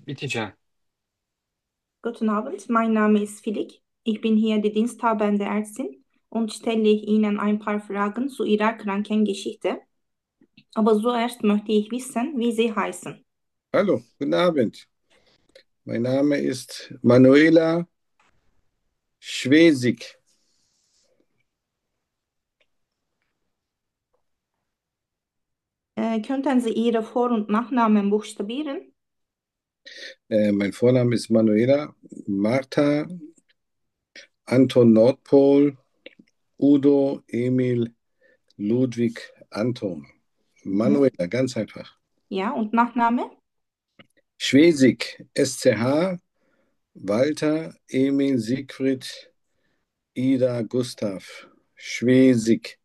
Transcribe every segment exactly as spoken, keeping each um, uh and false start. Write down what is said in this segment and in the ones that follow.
Bitte. Guten Abend, mein Name ist Filik. Ich bin hier die diensthabende Ärztin und stelle Ihnen ein paar Fragen zu Ihrer Krankengeschichte. Aber zuerst möchte ich wissen, wie Sie heißen. Hallo, guten Abend. Mein Name ist Manuela Schwesig. Äh, könnten Sie Ihre Vor- und Nachnamen buchstabieren? Äh, mein Vorname ist Manuela Martha Anton Nordpol Udo Emil Ludwig Anton. Mhm. Manuela, ganz einfach. Ja, und Nachname? Schwesig, S C H, Walter Emil Siegfried Ida Gustav. Schwesig.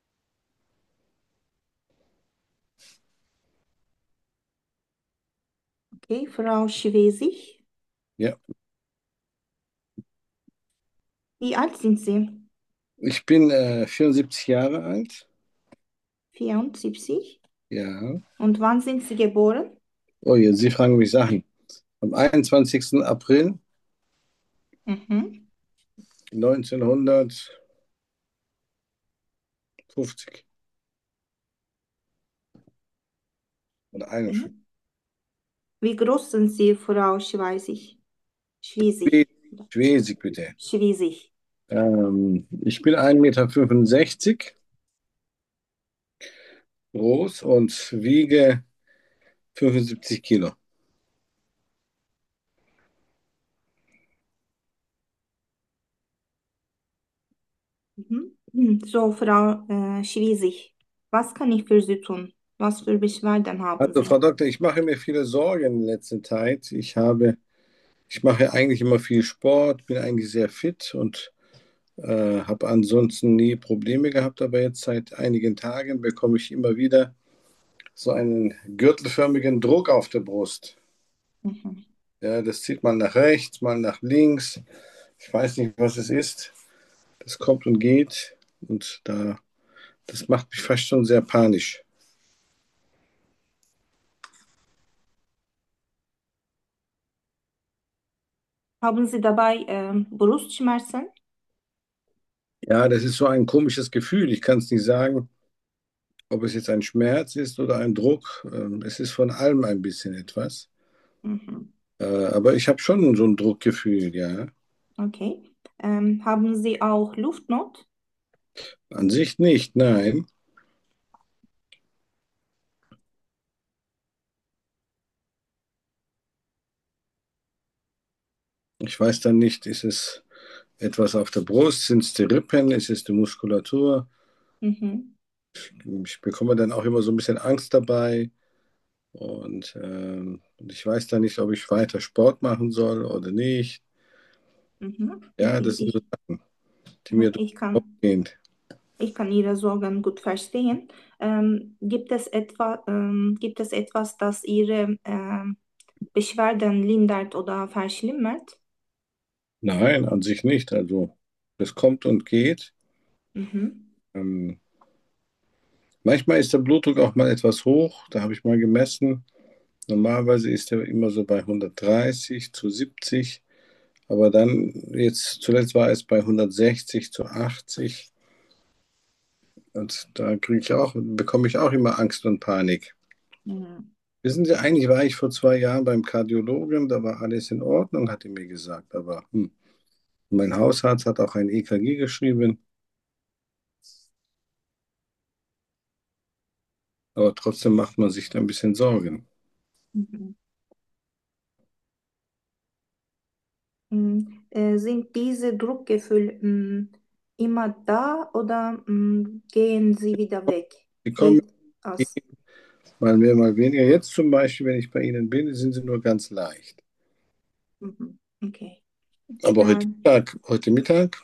Okay, Frau Schwesig. Ja, Wie alt sind Sie? ich bin äh, vierundsiebzig Jahre alt. vierundsiebzig. Ja. Und wann sind Sie geboren? Oh, jetzt Sie fragen mich Sachen. Am einundzwanzigsten April Mhm. neunzehnhundertfünfzig oder Okay. einundfünfzig. Wie groß sind Sie, Frau Schweißig? Schwiesig. Schwesig, bitte. Schwiesig. Ähm, ich bin ein Meter fünfundsechzig groß und wiege fünfundsiebzig Kilo. Mhm. Hm, So, Frau äh, Schwiesig, was kann ich für Sie tun? Was für Beschwerden haben Also, Sie? Frau Doktor, ich mache mir viele Sorgen in letzter Zeit. Ich habe, ich mache eigentlich immer viel Sport, bin eigentlich sehr fit und äh, habe ansonsten nie Probleme gehabt. Aber jetzt seit einigen Tagen bekomme ich immer wieder so einen gürtelförmigen Druck auf der Brust. Mhm. Ja, das zieht mal nach rechts, mal nach links. Ich weiß nicht, was es ist. Das kommt und geht und da, das macht mich fast schon sehr panisch. Haben Sie dabei ähm, Brustschmerzen? Ja, das ist so ein komisches Gefühl. Ich kann es nicht sagen, ob es jetzt ein Schmerz ist oder ein Druck. Ähm, Es ist von allem ein bisschen etwas. Mhm. Äh, Aber ich habe schon so ein Druckgefühl, ja. Okay. Ähm, haben Sie auch Luftnot? An sich nicht, nein. Ich weiß dann nicht, ist es etwas auf der Brust, sind es die Rippen, ist es die Muskulatur? Mhm. Ich bekomme dann auch immer so ein bisschen Angst dabei. Und, ähm, und ich weiß dann nicht, ob ich weiter Sport machen soll oder nicht. Mhm. Ja, Okay. das sind so Ich, Sachen, die ja, mir durch ich den Kopf kann, gehen. ich kann Ihre Sorgen gut verstehen. Ähm, gibt es etwa, ähm, gibt es etwas, das Ihre ähm, Beschwerden lindert oder verschlimmert? Nein, an sich nicht. Also, das kommt und geht. Mhm. Ähm, manchmal ist der Blutdruck auch mal etwas hoch. Da habe ich mal gemessen. Normalerweise ist er immer so bei hundertdreißig zu siebzig. Aber dann, jetzt zuletzt war es bei hundertsechzig zu achtzig. Und da kriege ich auch, bekomme ich auch immer Angst und Panik. Mhm. Wissen Sie, eigentlich war ich vor zwei Jahren beim Kardiologen, da war alles in Ordnung, hat er mir gesagt. Aber hm, mein Hausarzt hat auch ein E K G geschrieben, aber trotzdem macht man sich da ein bisschen Sorgen. Mhm. Mm, äh, Sind diese Druckgefühle mm, immer da oder mm, gehen sie wieder weg? Die kommen Geht das? mal mehr, mal weniger. Jetzt zum Beispiel, wenn ich bei Ihnen bin, sind sie nur ganz leicht. Mhm. Okay. Aber heute Ähm, Mittag, heute Mittag,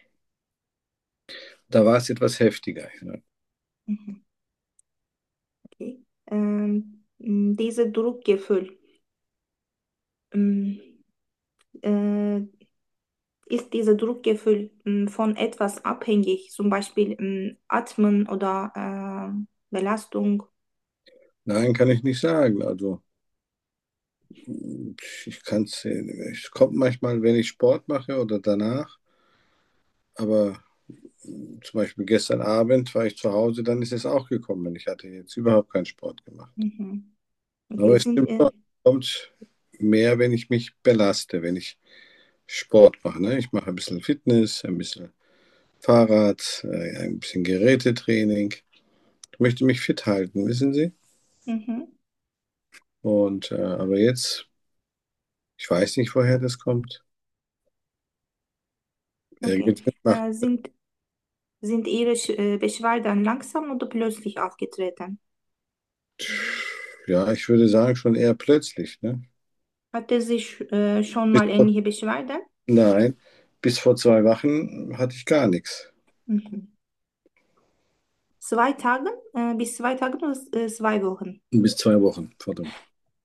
da war es etwas heftiger. Ja. mhm. Okay. Ähm, mm, diese Druckgefühl, mm, äh, ist diese Druckgefühl mm, von etwas abhängig, zum Beispiel mm, Atmen oder äh, Belastung? Nein, kann ich nicht sagen. Also Ich kann es, es kommt manchmal, wenn ich Sport mache oder danach, aber zum Beispiel gestern Abend war ich zu Hause, dann ist es auch gekommen. Ich hatte jetzt überhaupt keinen Sport gemacht. Mhm. Okay, Aber es sind, stimmt äh, schon, kommt mehr, wenn ich mich belaste, wenn ich Sport mache. Ne? Ich mache ein bisschen Fitness, ein bisschen Fahrrad, äh, ein bisschen Gerätetraining. Ich möchte mich fit halten, wissen Sie? mhm. Und äh, aber jetzt, ich weiß nicht, woher das kommt. Okay. Irgendwas macht. Äh, sind, sind Ihre Sch- äh, Beschwerden langsam oder plötzlich aufgetreten? Ja, ich würde sagen, schon eher plötzlich. Ne? Hatte sie sch- äh, schon Bis mal vor, ähnliche Beschwerden? nein, bis vor zwei Wochen hatte ich gar nichts. Mhm. Zwei Tagen, äh, bis zwei Tagen oder äh, zwei Wochen? Bis zwei Wochen, pardon.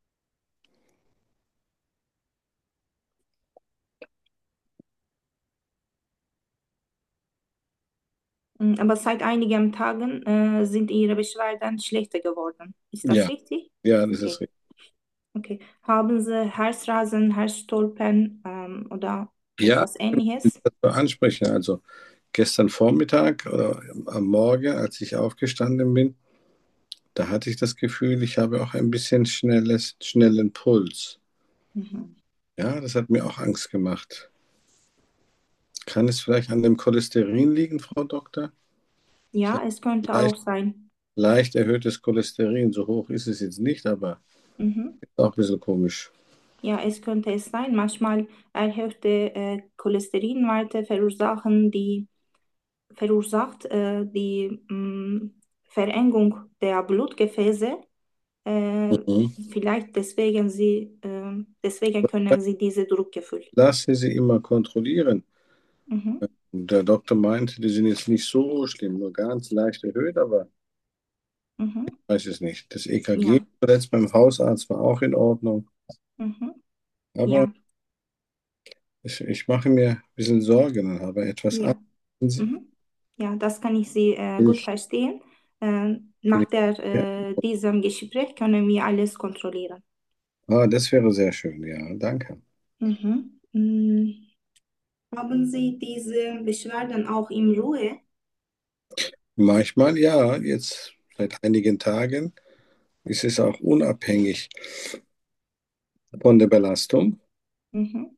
Mm, aber seit einigen Tagen äh, sind Ihre Beschwerden schlechter geworden. Ist das Ja, richtig? ja, das ist Okay, richtig. okay. Haben Sie Herzrasen, Herzstolpern ähm, oder Ja, etwas Ähnliches? das wir ansprechen. Also gestern Vormittag oder am Morgen, als ich aufgestanden bin, da hatte ich das Gefühl, ich habe auch ein bisschen schnelles, schnellen Puls. Mhm. Ja, das hat mir auch Angst gemacht. Kann es vielleicht an dem Cholesterin liegen, Frau Doktor? Ich habe Ja, es könnte auch leicht, sein. leicht erhöhtes Cholesterin. So hoch ist es jetzt nicht, aber Mhm. ist auch ein bisschen komisch. Ja, es könnte es sein. Manchmal erhöhte äh, Cholesterinwerte verursachen die, verursacht äh, die mh, Verengung der Blutgefäße. Äh, Mhm. vielleicht deswegen sie, äh, deswegen können sie diese Druckgefühl. Lasse sie immer kontrollieren. Mhm. Und der Doktor meinte, die sind jetzt nicht so schlimm, nur ganz leicht erhöht, aber Mhm. ich weiß es nicht. Das E K G Ja. zuletzt beim Hausarzt war auch in Ordnung. Mhm. Aber Ja. ich, ich mache mir ein bisschen Sorgen und habe etwas Angst. Ja. Mhm. Ja, das kann ich Sie äh, Will gut ich, verstehen. Äh, will nach ich, der, ja. äh, diesem Gespräch können wir alles kontrollieren. Ah, das wäre sehr schön, ja, danke. Mhm. Mm, haben Sie diese Beschwerden auch in Ruhe? Manchmal ja, jetzt seit einigen Tagen ist es auch unabhängig von der Belastung. Mhm.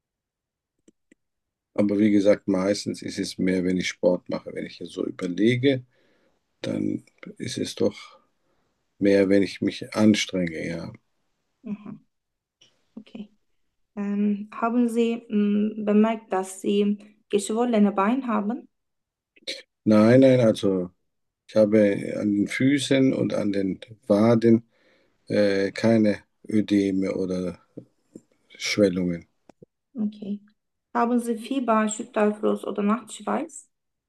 Aber wie gesagt, meistens ist es mehr, wenn ich Sport mache. Wenn ich hier so überlege, dann ist es doch mehr, wenn ich mich anstrenge, ja. Mhm. Okay. Ähm, haben Sie mm, bemerkt, dass Sie geschwollene Beine haben? Nein, nein, also ich habe an den Füßen und an den Waden äh, keine Ödeme oder Schwellungen. Okay. Haben Sie Fieber, Schüttelfrost oder Nachtschweiß?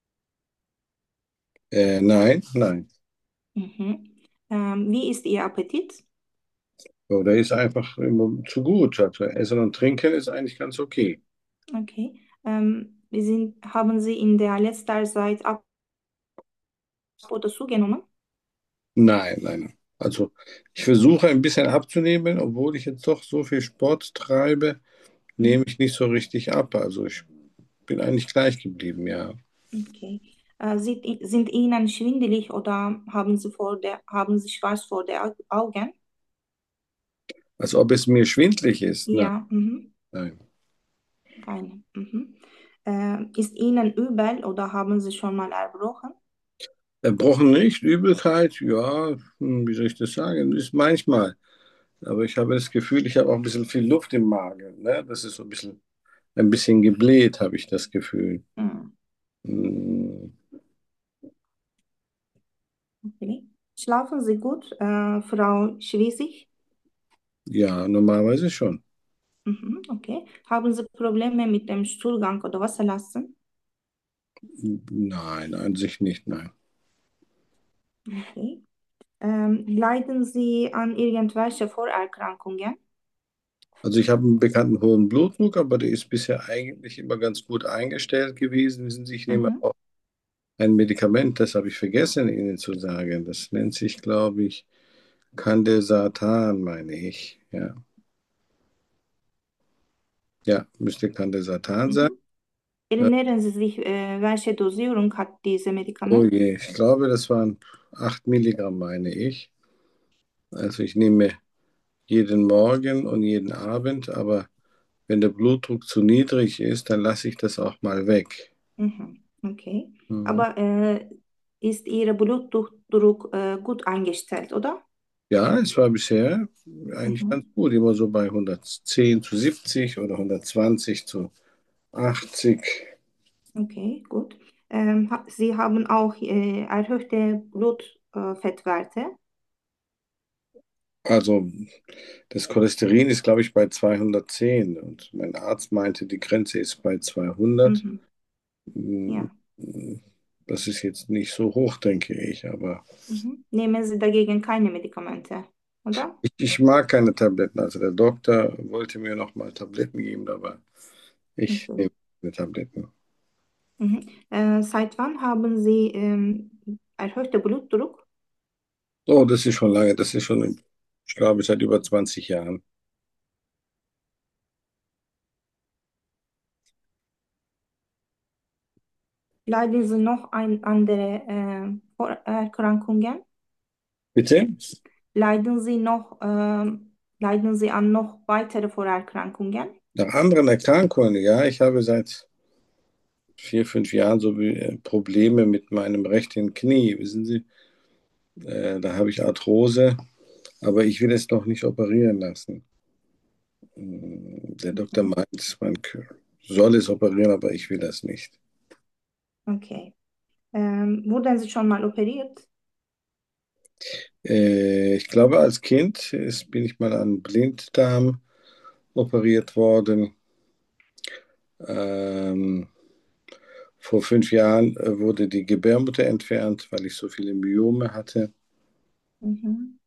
Äh, nein, nein. Mhm. Ähm, wie ist Ihr Appetit? Oder ist einfach immer zu gut. Also Essen und Trinken ist eigentlich ganz okay. Okay. Ähm, wir sind, haben Sie in der letzten Zeit ab oder zugenommen? Nein, nein, nein. Also ich versuche ein bisschen abzunehmen, obwohl ich jetzt doch so viel Sport treibe, nehme Mhm. ich nicht so richtig ab. Also ich bin eigentlich gleich geblieben, ja. Okay. Äh, sind, sind Ihnen schwindelig oder haben Sie vor der, haben Sie schwarz vor der Au- Augen? Als ob es mir schwindlig ist. Nein, Ja, mhm. nein. Keine. Mhm. Äh, ist Ihnen übel oder haben Sie schon mal erbrochen? Erbrochen nicht, Übelkeit, ja, hm, wie soll ich das sagen, ist manchmal. Aber ich habe das Gefühl, ich habe auch ein bisschen viel Luft im Magen. Ne? Das ist so ein bisschen, ein bisschen gebläht, habe ich das Gefühl. Mhm. Hm, Okay. Schlafen Sie gut, äh, Frau Schwesig? ja, normalerweise schon. Mhm. Okay. Haben Sie Probleme mit dem Stuhlgang oder Wasserlassen? Nein, an sich nicht, nein. Okay. Ähm, leiden Sie an irgendwelchen Vorerkrankungen? Also ich habe einen bekannten hohen Blutdruck, aber der ist bisher eigentlich immer ganz gut eingestellt gewesen. Wissen Sie, ich nehme Mhm. auch ein Medikament, das habe ich vergessen Ihnen zu sagen. Das nennt sich, glaube ich, Candesartan, meine ich. Ja. Ja, müsste Candesartan sein. Mhm. Erinnern Sie sich, äh, welche Dosierung hat diese Oh Medikament? je, ich glaube, das waren acht Milligramm, meine ich. Also ich nehme jeden Morgen und jeden Abend, aber wenn der Blutdruck zu niedrig ist, dann lasse ich das auch mal weg. Mhm. Okay. Mhm. Aber äh, ist Ihr Blutdruck äh, gut eingestellt, oder? Ja, es war bisher eigentlich ganz Mhm. gut, immer so bei hundertzehn zu siebzig oder hundertzwanzig zu achtzig. Okay, gut. Ähm, ha- Sie haben auch äh, erhöhte Blutfettwerte. Äh, Fettwerte. Also das Cholesterin ist, glaube ich, bei zweihundertzehn und mein Arzt meinte, die Grenze ist bei zweihundert. Mhm. Mm, Ja. Das ist jetzt nicht so hoch, denke ich, aber Mhm. Nehmen Sie dagegen keine Medikamente, oder? ich, ich mag keine Tabletten. Also der Doktor wollte mir noch mal Tabletten geben, aber ich Okay. nehme keine Tabletten. Mhm. Äh, seit wann haben Sie ähm, erhöhter Blutdruck? Oh, das ist schon lange, das ist schon, ich glaube, seit über zwanzig Jahren. Leiden Sie noch an andere äh, Vorerkrankungen? Bitte? Leiden Sie noch, ähm, leiden Sie an noch weitere Vorerkrankungen? Nach anderen Erkrankungen, ja, ich habe seit vier, fünf Jahren so wie, äh, Probleme mit meinem rechten Knie, wissen Sie, äh, da habe ich Arthrose, aber ich will es noch nicht operieren lassen. Mm, Der Doktor Mhm. meint, man k- soll es operieren, aber ich will das nicht. Okay. Ähm, wurden Sie schon mal operiert? Äh, ich glaube, als Kind ist, bin ich mal an Blinddarm operiert worden. Ähm, Vor fünf Jahren äh, wurde die Gebärmutter entfernt, weil ich so viele Myome hatte. Mhm.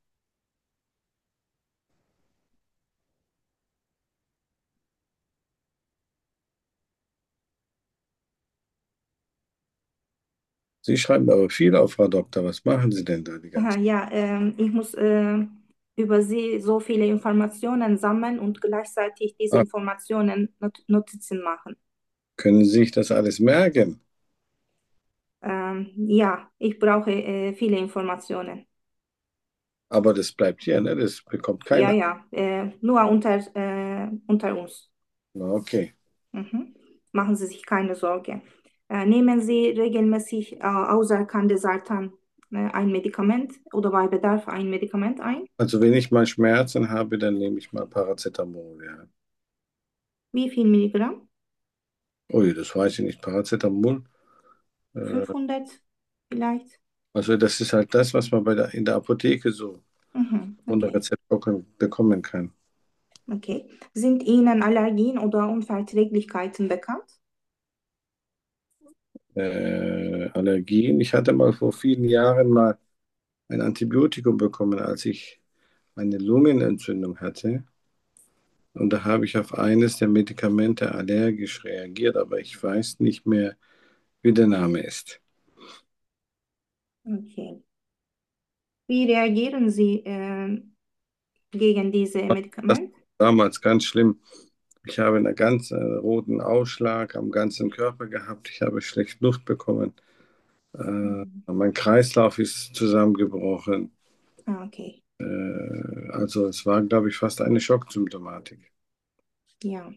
Sie schreiben aber viel auf, Frau Doktor. Was machen Sie denn da die Aha, ganze Zeit? ja, ähm, ich muss äh, über Sie so viele Informationen sammeln und gleichzeitig diese Ah, Informationen Not Notizen machen. können Sie sich das alles merken? Ähm, ja, ich brauche äh, viele Informationen. Aber das bleibt hier, ne? Das bekommt Ja, keiner. ja, äh, nur unter, äh, unter uns. Na, okay. Mhm. Machen Sie sich keine Sorge. Äh, nehmen Sie regelmäßig äh, außer Candesartan äh, ein Medikament oder bei Bedarf ein Medikament ein? Also wenn ich mal Schmerzen habe, dann nehme ich mal Paracetamol, ja. Wie viel Milligramm? Ui, das weiß ich nicht. Paracetamol. Äh, fünfhundert vielleicht? also das ist halt das, was man bei der, in der Apotheke so Mhm. ohne Okay. Rezept bekommen bekommen kann. Okay. Sind Ihnen Allergien oder Unverträglichkeiten bekannt? Äh, Allergien. Ich hatte mal vor vielen Jahren mal ein Antibiotikum bekommen, als ich eine Lungenentzündung hatte. Und da habe ich auf eines der Medikamente allergisch reagiert, aber ich weiß nicht mehr, wie der Name ist. Okay. Wie reagieren Sie äh, gegen diese Das Medikamente? war damals ganz schlimm. Ich habe einen ganz äh, roten Ausschlag am ganzen Körper gehabt. Ich habe schlecht Luft bekommen. Äh, Mhm. mein Kreislauf ist zusammengebrochen. Ah, okay. Äh, also es war, glaube ich, fast eine Schocksymptomatik. Ja.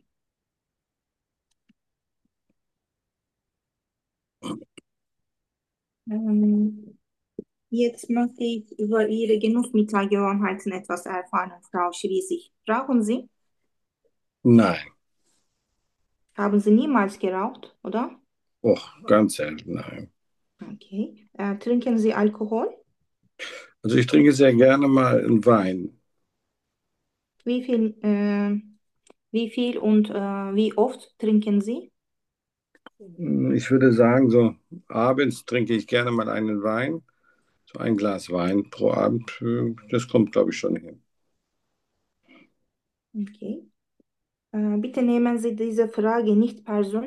Ähm, jetzt möchte ich über Ihre Genussmittelgewohnheiten etwas erfahren, Frau Schriesig. Rauchen Sie? Nein, Haben Sie niemals geraucht, oder? och, ganz selten, nein. Okay. Äh, trinken Sie Alkohol? Also ich trinke sehr gerne mal einen Wein. Wie viel, äh, wie viel und äh, wie oft trinken Sie? Ich würde sagen, so abends trinke ich gerne mal einen Wein. So ein Glas Wein pro Abend, äh, das kommt, glaube ich, schon hin. Okay. Äh, bitte nehmen Sie diese Frage nicht persönlich.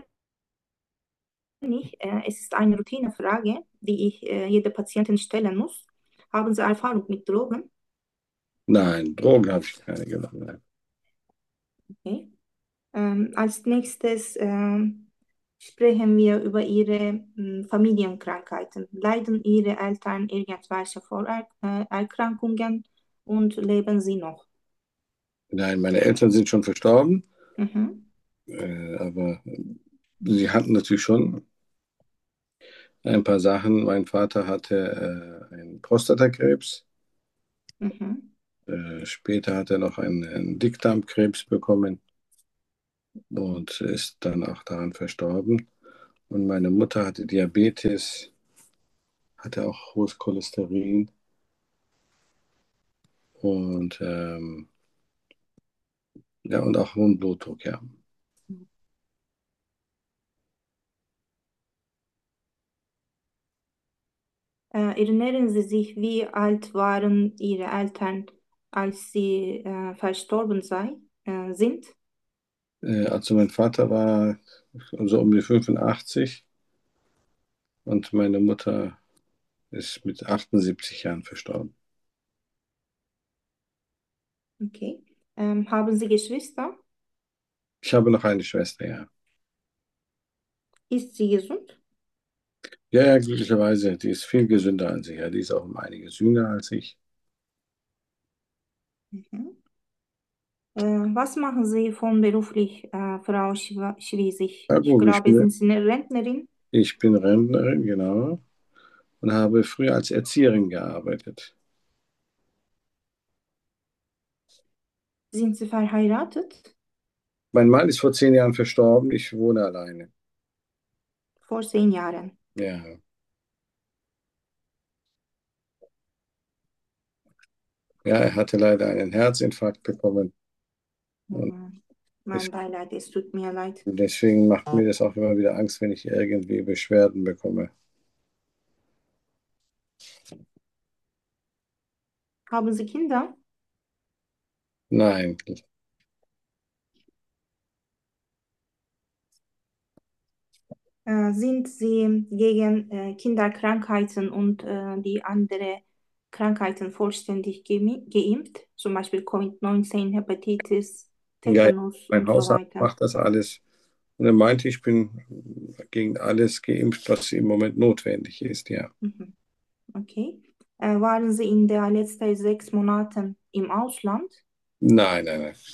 Äh, es ist eine Routinefrage, die ich äh, jeder Patientin stellen muss. Haben Sie Erfahrung mit Drogen? Nein, Drogen habe ich keine genommen. Nein. Okay. Ähm, als nächstes ähm, sprechen wir über Ihre ähm, Familienkrankheiten. Leiden Ihre Eltern irgendwelche Vorerkrankungen und leben sie noch? Nein, meine Eltern sind schon verstorben, Mhm. äh, aber sie hatten natürlich schon ein paar Sachen. Mein Vater hatte äh, einen Prostatakrebs. Mhm. Äh, später hat er noch einen, einen Dickdarmkrebs bekommen und ist dann auch daran verstorben. Und meine Mutter hatte Diabetes, hatte auch hohes Cholesterin und, ähm, ja, und auch hohen Blutdruck, ja. Äh, erinnern Sie sich, wie alt waren Ihre Eltern, als sie äh, verstorben sei, äh, sind? Äh, also mein Vater war so um die fünfundachtzig und meine Mutter ist mit achtundsiebzig Jahren verstorben. Okay. Ähm, haben Sie Geschwister? Ich habe noch eine Schwester, ja. Ist sie gesund? Ja, ja, glücklicherweise, die ist viel gesünder als ich. Ja, die ist auch um einiges jünger als ich. Mhm. Äh, was machen Sie von beruflich, äh, Frau Schwa- Schwesig? Ja, Ich gut, ich glaube, bin, sind Sie eine Rentnerin? ich bin Rentnerin, genau, und habe früher als Erzieherin gearbeitet. Sind Sie verheiratet? Mein Mann ist vor zehn Jahren verstorben, ich wohne alleine. Vor zehn Jahren. Ja, ja, er hatte leider einen Herzinfarkt bekommen und Mhm. Mein es, Beileid, es tut mir leid. deswegen macht mir das auch immer wieder Angst, wenn ich irgendwie Beschwerden bekomme. Haben Sie Kinder? Nein, Äh, sind Sie gegen äh, Kinderkrankheiten und äh, die andere Krankheiten vollständig gemi- geimpft? Zum Beispiel Covid neunzehn, Hepatitis, ja, ja, Tetanus mein und so Hausarzt weiter. macht das alles. Und er meinte, ich bin gegen alles geimpft, was im Moment notwendig ist, ja. Mhm. Okay. Äh, waren Sie in der letzten sechs Monaten im Ausland? Nein, nein, nein.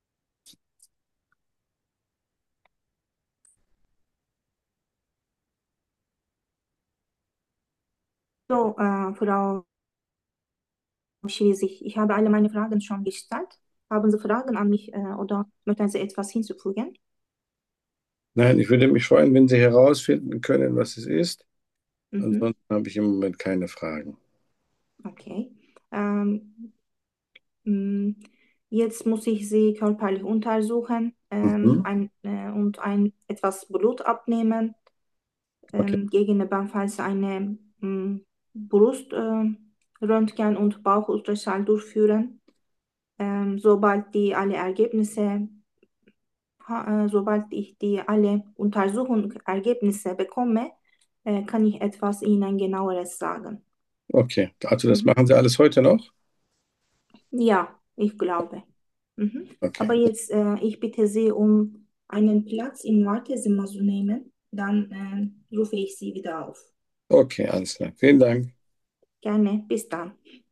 So, äh, Frau Schlesig, ich habe alle meine Fragen schon gestellt. Haben Sie Fragen an mich äh, oder möchten Sie etwas hinzufügen? Nein, ich würde mich freuen, wenn Sie herausfinden können, was es ist. Mhm. Ansonsten habe ich im Moment keine Fragen. Okay. Ähm, mh, jetzt muss ich Sie körperlich untersuchen ähm, Mhm. ein, äh, und ein, etwas Blut abnehmen, Okay, ähm, gegebenenfalls eine mh, Bruströntgen und Bauchultraschall durchführen. Ähm, sobald die alle Ergebnisse, ha, äh, sobald ich die alle Untersuchungsergebnisse bekomme, äh, kann ich etwas Ihnen genaueres sagen. okay. Also das Mhm. machen Sie alles heute noch? Ja, ich glaube. Mhm. Aber Okay. jetzt, äh, ich bitte Sie, um einen Platz im Wartezimmer zu nehmen. Dann äh, rufe ich Sie wieder auf. Okay, alles klar. Vielen Dank. Gerne, bis dann.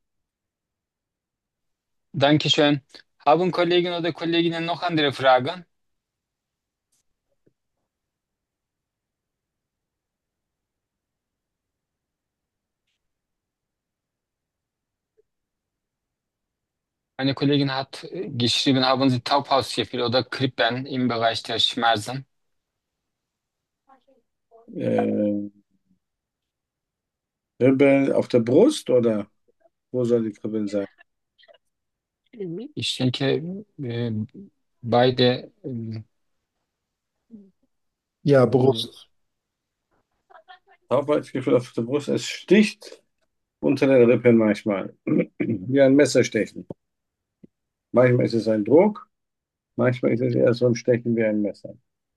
Dankeschön. Haben Kollegen oder Kolleginnen noch andere Fragen? Eine Kollegin hat äh, geschrieben, haben Sie Taubhausgefühl oder Krippen im Bereich der Schmerzen? Äh, Kribbeln auf der Brust oder wo soll die Kribbeln sein? Ich denke, äh, beide, äh, Ja, Äh, Brust. Taubheitsgefühl auf der Brust. Es sticht unter den Rippen manchmal. Wie ein Messerstechen. Manchmal ist es ein Druck, manchmal ist es eher so ein Stechen wie ein Messer.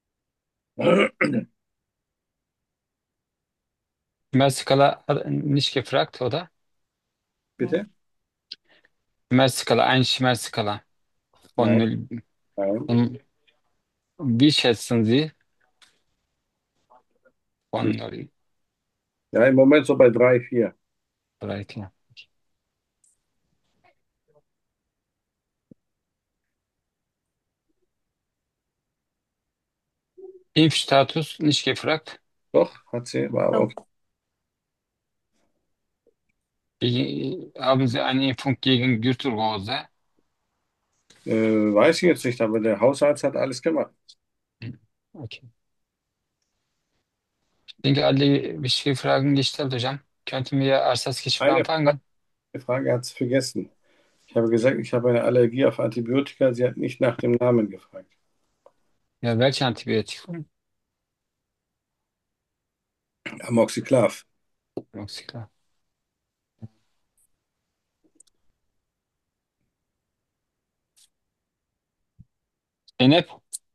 Schmerzskala hat er nicht gefragt, oder? Bitte? Schmerzskala, ein Schmerzskala von Nein, null. nein. Von, Wie schätzen Sie von Ja, im Moment so bei drei, vier. Breite? Impfstatus nicht gefragt. Doch, hat sie, war okay. Doch. Gegen, haben Sie eine Impfung gegen Gürtelrose? Äh, weiß ich jetzt nicht, aber der Hausarzt hat alles gemacht. Hm, okay. Ich denke, alle wichtige Fragen gestellt, hocam. Könnten wir erst das Gespräch Eine anfangen? Frage hat sie vergessen. Ich habe gesagt, ich habe eine Allergie auf Antibiotika. Sie hat nicht nach dem Namen gefragt. Ja, welche Antibiotikum? Amoxiclav. Ist klar. Zeynep,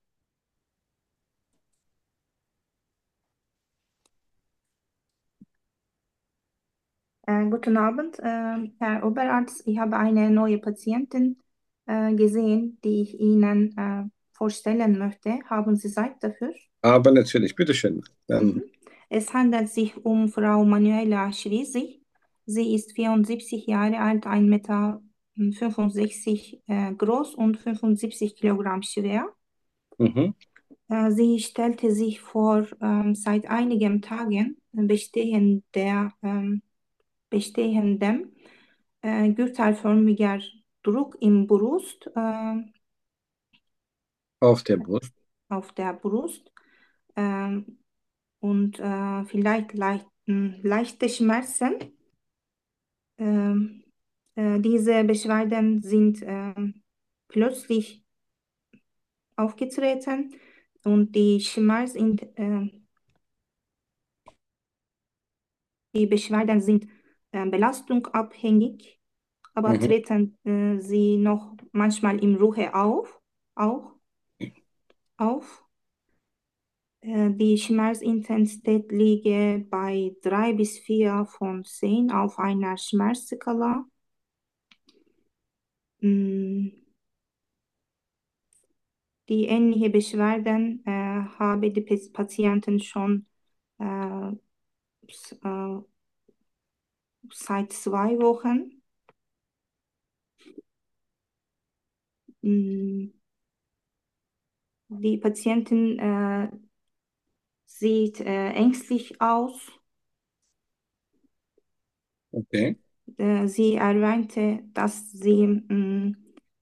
Äh, guten Abend, äh, Herr Oberarzt. Ich habe eine neue Patientin äh, gesehen, die ich Ihnen äh, vorstellen möchte. Haben Sie Zeit dafür? Aber natürlich, bitteschön. Dann, Mhm. Es handelt sich um Frau Manuela Schlesig. Sie ist vierundsiebzig Jahre alt, ein Meter fünfundsechzig äh, groß und fünfundsiebzig Kilogramm schwer. mhm, Äh, sie stellte sich vor, ähm, seit einigen Tagen bestehender, ähm, bestehendem äh, gürtelförmiger Druck im Brust, äh, auf der Brust. auf der Brust ähm, und äh, vielleicht leicht, mh, leichte Schmerzen. Ähm, äh, diese Beschwerden sind ähm, plötzlich aufgetreten und die Schmerz in, äh, die Beschwerden sind äh, belastungsabhängig, aber Mhm, treten äh, sie noch manchmal im Ruhe auf, auch auf. Äh, die Schmerzintensität liege bei drei bis vier von zehn auf einer Schmerzskala. Mm, Die ähnliche Beschwerden äh, habe die Pas- Patienten schon äh, s- äh, seit zwei Wochen. Mm, Die Patientin äh, sieht äh, ängstlich aus. okay, Äh, sie erwähnte, dass sie, mm,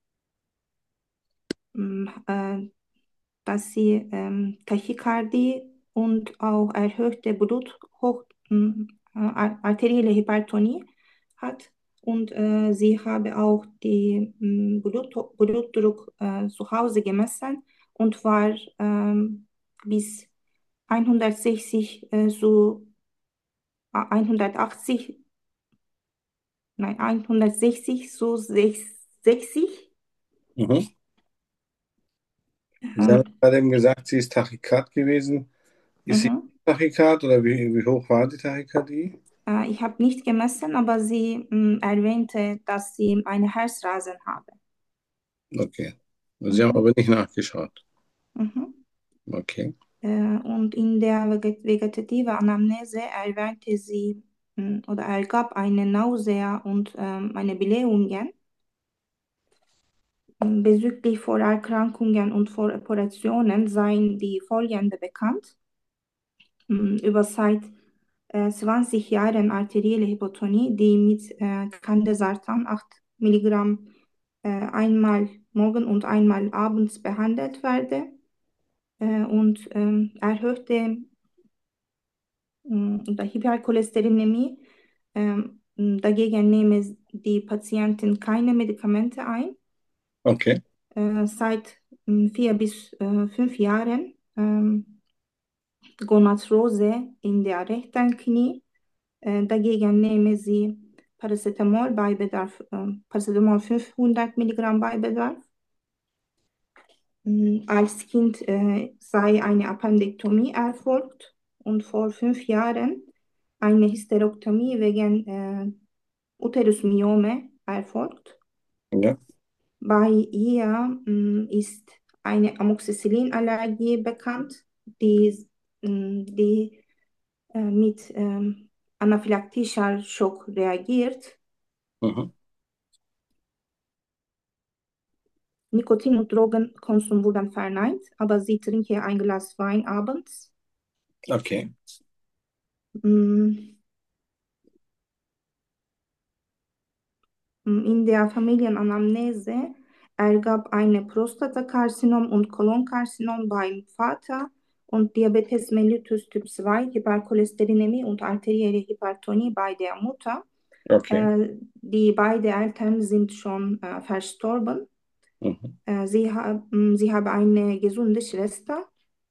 mm, äh, dass sie ähm, Tachykardie und auch erhöhte Bluthoch, mm, äh, ar- arterielle Hypertonie hat. Und äh, sie habe auch den Blut, Blutdruck äh, zu Hause gemessen und war ähm, bis hundertsechzig äh, zu äh, hundertachtzig, nein, hundertsechzig zu sechzig. mhm. Sie haben Ähm, gerade eben gesagt, sie ist Tachykard gewesen. Ist sie mhm. Tachykard oder wie, wie hoch war die Tachykardie? Äh, ich habe nicht gemessen, aber sie mh, erwähnte, dass sie eine Herzrasen habe. Okay. Sie haben Mhm. aber nicht nachgeschaut. Mhm. Okay. Äh, und in der veget vegetative Anamnese erwähnte sie mh, oder ergab eine Nausea und ähm, eine Blähungen. Ähm, Bezüglich Vorerkrankungen und Voroperationen seien die folgende bekannt. mh, Über seit äh, zwanzig Jahren arterielle Hypotonie, die mit äh, Candesartan acht Milligramm äh, einmal morgen und einmal abends behandelt werde äh, und ähm, erhöhte mh, oder Hypercholesterinämie. Ähm, dagegen nehme die Patientin keine Medikamente ein. Okay. Äh, seit mh, vier bis äh, fünf Jahren ähm, Gonarthrose in der rechten Knie. Äh, dagegen nehme sie Paracetamol bei Bedarf, äh, Paracetamol fünfhundert Milligramm bei Bedarf. Mm, Als Kind äh, sei eine Appendektomie erfolgt und vor fünf Jahren eine Hysterektomie wegen äh, Uterusmyome erfolgt. Ja. Bei ihr mm, ist eine Amoxicillin-Allergie bekannt, die, mh, die äh, mit ähm, anaphylaktischer Schock reagiert. Mhm. Nikotin- und Drogenkonsum wurden verneint, aber sie trinke ein Glas Wein abends. Okay. Mm, In der Familienanamnese ergab eine Prostatakarzinom und Kolonkarzinom beim Vater und Diabetes mellitus Typ zwei, Hypercholesterinämie und arterielle Hypertonie bei der Mutter. Okay. Äh, die beiden Eltern sind schon äh, verstorben. Mhm. Äh, sie, hab, mh, sie haben eine gesunde Schwester.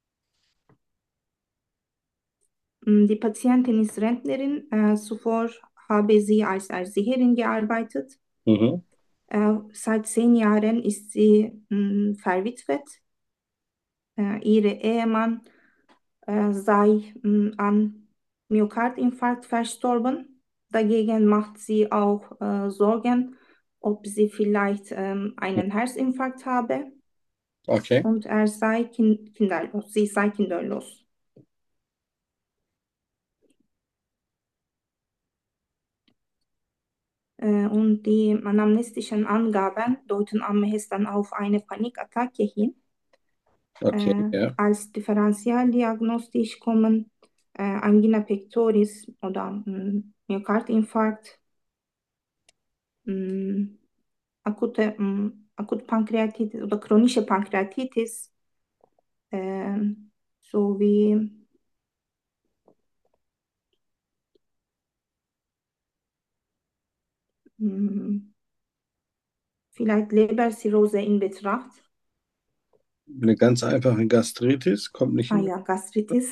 Mh, Die Patientin ist Rentnerin. Äh, zuvor habe sie als Erzieherin gearbeitet. Mhm. Äh, seit zehn Jahren ist sie mh, verwitwet. Äh, ihr Ehemann äh, sei mh, an Myokardinfarkt verstorben. Dagegen macht sie auch äh, Sorgen, ob sie vielleicht ähm, einen Herzinfarkt habe Okay. und er sei kin kinderlos, sie sei kinderlos. Äh, und die anamnestischen Angaben deuten am ehesten auf eine Panikattacke hin. Okay. Äh, Ja. als differentialdiagnostisch kommen äh, Angina pectoris oder mh, Myokardinfarkt, mh, akute, mh, akute Pankreatitis oder chronische Pankreatitis äh, sowie mh, vielleicht Leberzirrhose in Betracht. Eine ganz einfache Gastritis kommt nicht Ah in ja, Gastritis.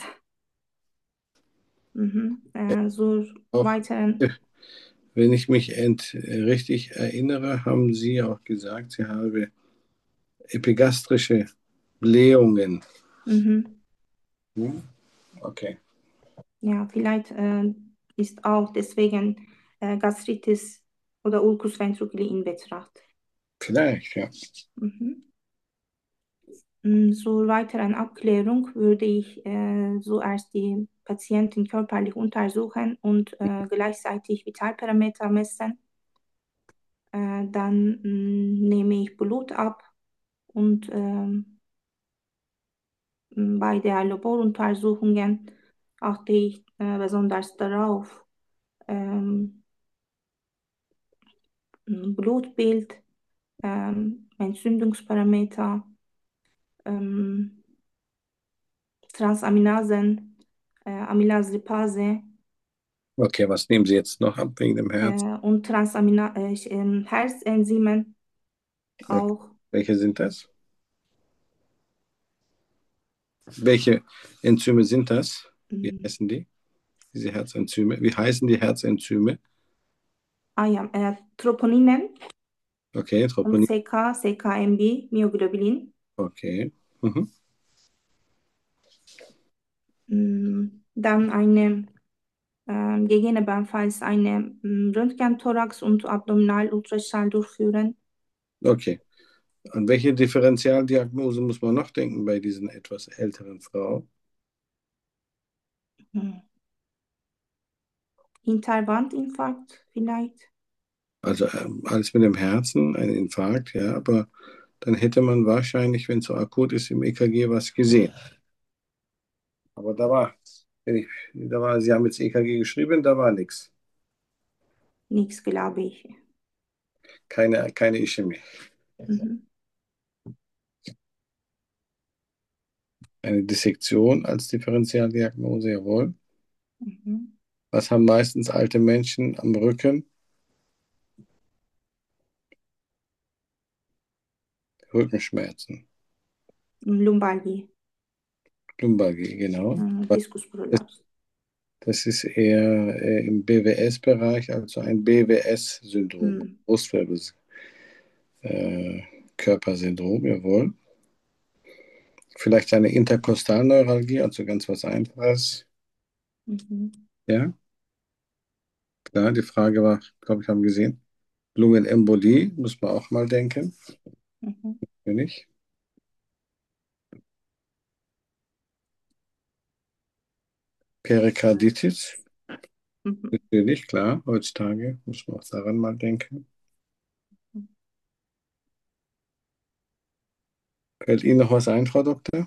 Mhm. Äh, so auch. weiteren. Wenn ich mich ent, richtig erinnere, haben Sie auch gesagt, Sie habe epigastrische Blähungen. Mhm. Hm? Okay. Ja, vielleicht äh, ist auch deswegen äh, Gastritis oder Ulcus ventriculi in Betracht. Vielleicht, ja. Mhm. Mm, Zur weiteren Abklärung würde ich äh, zuerst die Patientin körperlich untersuchen und äh, gleichzeitig Vitalparameter messen. Äh, dann mm, nehme ich Blut ab und ähm, bei der Laboruntersuchungen achte ich äh, besonders darauf, ähm, Blutbild, ähm, Entzündungsparameter, ähm, Transaminasen, äh, Amylaslipase Okay, was nehmen Sie jetzt noch ab wegen dem Herz? äh, und Transamina äh, ähm, Herzenzymen Okay. auch. Welche sind das? Welche Enzyme sind das? Wie Mm, heißen die? Diese Herzenzyme. Wie heißen die Herzenzyme? ah ja, äh, Troponinen Okay, und Troponin. C K, C K M B, Myoglobulin. Okay. Mhm. Mm, Dann eine, äh, gegebenenfalls eine mm, Röntgen-Thorax- und Abdominalultraschall durchführen. Okay. An welche Differentialdiagnose muss man noch denken bei diesen etwas älteren Frau? Mm, Intervallinfarkt vielleicht. Also ähm, alles mit dem Herzen, ein Infarkt, ja, aber dann hätte man wahrscheinlich, wenn es so akut ist, im E K G was gesehen. Aber da war, wenn ich, da war, Sie haben jetzt E K G geschrieben, da war nichts. Nichts, glaube ich. Keine, keine Ischämie. Mhm. Eine Dissektion als Differentialdiagnose, jawohl. Mhm. Was haben meistens alte Menschen am Rücken? Rückenschmerzen. Lumbalgie, Lumbalgie, genau. äh, Was ist Diskusprolaps. Das ist eher äh, im B W S-Bereich, also ein B W S-Syndrom, Mhm. Brustwirbelkörpersyndrom, äh, Körpersyndrom, jawohl. Vielleicht eine Interkostalneuralgie, also ganz was Einfaches. Mhm. Ja, klar, die Frage war, glaube ich, haben gesehen. Lungenembolie, muss man auch mal denken, Mhm. wenn nicht. Perikarditis, Mhm. natürlich, klar, heutzutage muss man auch daran mal denken. Fällt Ihnen noch was ein, Frau Doktor?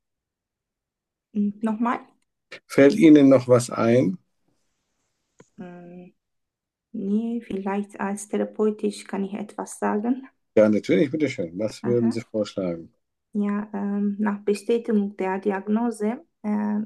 Und nochmal? Fällt Ihnen noch was ein? Ähm, nee, vielleicht als therapeutisch kann ich etwas sagen. Ja, natürlich, bitteschön. Was würden Aha. Sie vorschlagen? Ja, ähm, nach Bestätigung der Diagnose äh,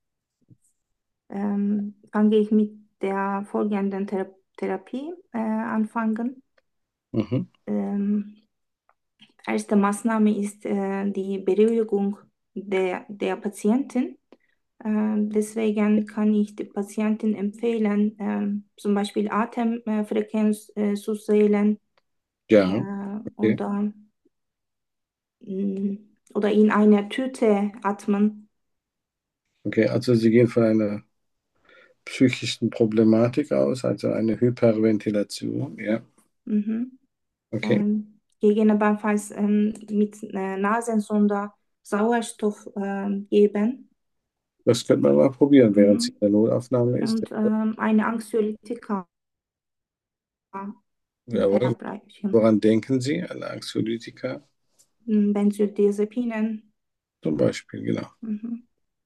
ähm, fange ich mit der folgenden Thera Therapie äh, anfangen. Mhm. Ähm, Erste Maßnahme ist äh, die Beruhigung der, der Patientin. Ähm, deswegen kann ich der Patientin empfehlen, ähm, zum Beispiel Atemfrequenz äh, zu zählen Ja, äh, okay. oder, mh, oder in einer Tüte atmen. Okay, also Sie gehen von einer psychischen Problematik aus, also eine Hyperventilation. Ja, Mhm. okay. Ähm, gegebenenfalls ähm, mit äh, Nasensonde Sauerstoff ähm, geben. Das könnte man mal probieren, während sie Mhm. in der Notaufnahme ist. Und ähm, eine Anxiolytika Jawohl. verabreichen. Woran denken Sie? An Anxiolytika Mhm. Benzodiazepinen. zum Beispiel, genau. Mhm.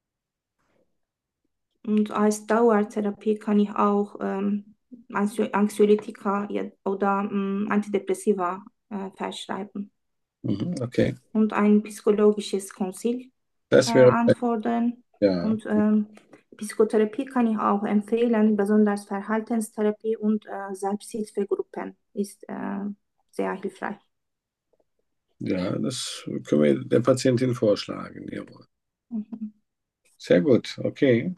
Und als Dauertherapie kann ich auch ähm, Anxio- Anxiolytika ja, oder ähm, Antidepressiva äh, verschreiben Mhm, okay. und ein psychologisches Konsil äh, Das wäre, anfordern. ja, Und ähm, Psychotherapie kann ich auch empfehlen, besonders Verhaltenstherapie und äh, Selbsthilfegruppen ist äh, sehr hilfreich. ja, das können wir der Patientin vorschlagen. Jawohl. Mhm. Sehr gut, okay.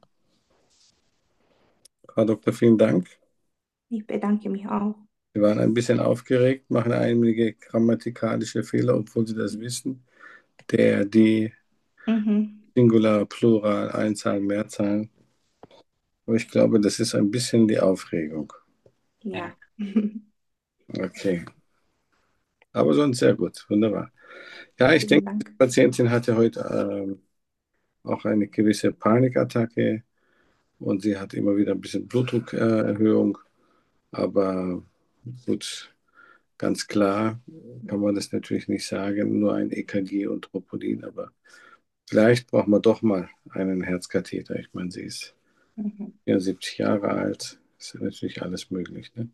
Frau Doktor, vielen Dank. Ich bedanke mich auch. Sie waren ein bisschen aufgeregt, machen einige grammatikalische Fehler, obwohl Sie das wissen. Der, die, Mhm. Singular, Plural, Einzahl, Mehrzahl. Aber ich glaube, das ist ein bisschen die Aufregung. Ja, Okay. Aber sonst sehr gut. Wunderbar. Ja, ich vielen denke, die Dank. Patientin hatte heute ähm, auch eine gewisse Panikattacke und sie hat immer wieder ein bisschen Blutdruckerhöhung. Aber gut, ganz klar kann man das natürlich nicht sagen, nur ein E K G und Troponin. Aber vielleicht braucht man doch mal einen Herzkatheter. Ich meine, sie ist Mhm. vierundsiebzig Jahre alt. Ist ja natürlich alles möglich. Ne?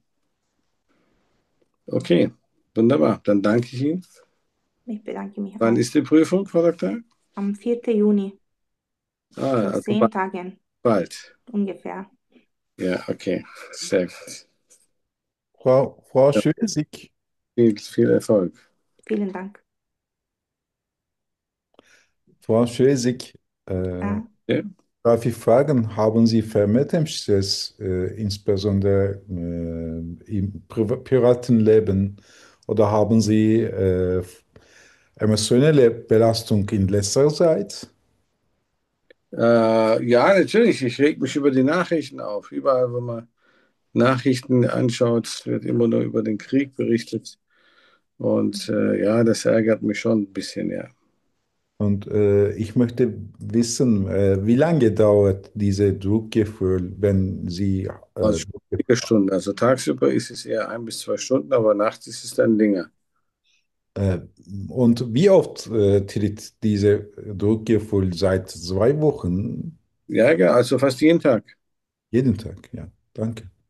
Okay, wunderbar. Dann danke ich Ihnen. Ich bedanke mich Wann auch. ist die Prüfung, Frau Doktor? Am vierten Juni, Ah, in also zehn bald. Tagen bald. ungefähr. Ja, okay. Sehr gut. Frau, Frau Ja, Schösig, viel, viel Erfolg. Vielen Dank. Frau Schösig, äh, Ja. Ja. darf ich fragen, haben Sie Vermehrtemstress, äh, insbesondere äh, im Pri privaten Leben, oder haben Sie äh, emotionelle Belastung in letzter Zeit? Äh, ja, natürlich. Ich reg mich über die Nachrichten auf. Überall, wo man Nachrichten anschaut, wird immer nur über den Krieg berichtet. Und äh, ja, das ärgert mich schon ein bisschen, ja. Und äh, ich möchte wissen, äh, wie lange dauert diese Druckgefühl, wenn Sie äh, Also schon einige Stunden. Also tagsüber ist es eher ein bis zwei Stunden, aber nachts ist es dann länger. Äh, und wie oft äh, tritt diese Druckgefühl seit zwei Wochen? Ja, ja, also fast jeden Tag. Jeden Tag, ja. Danke.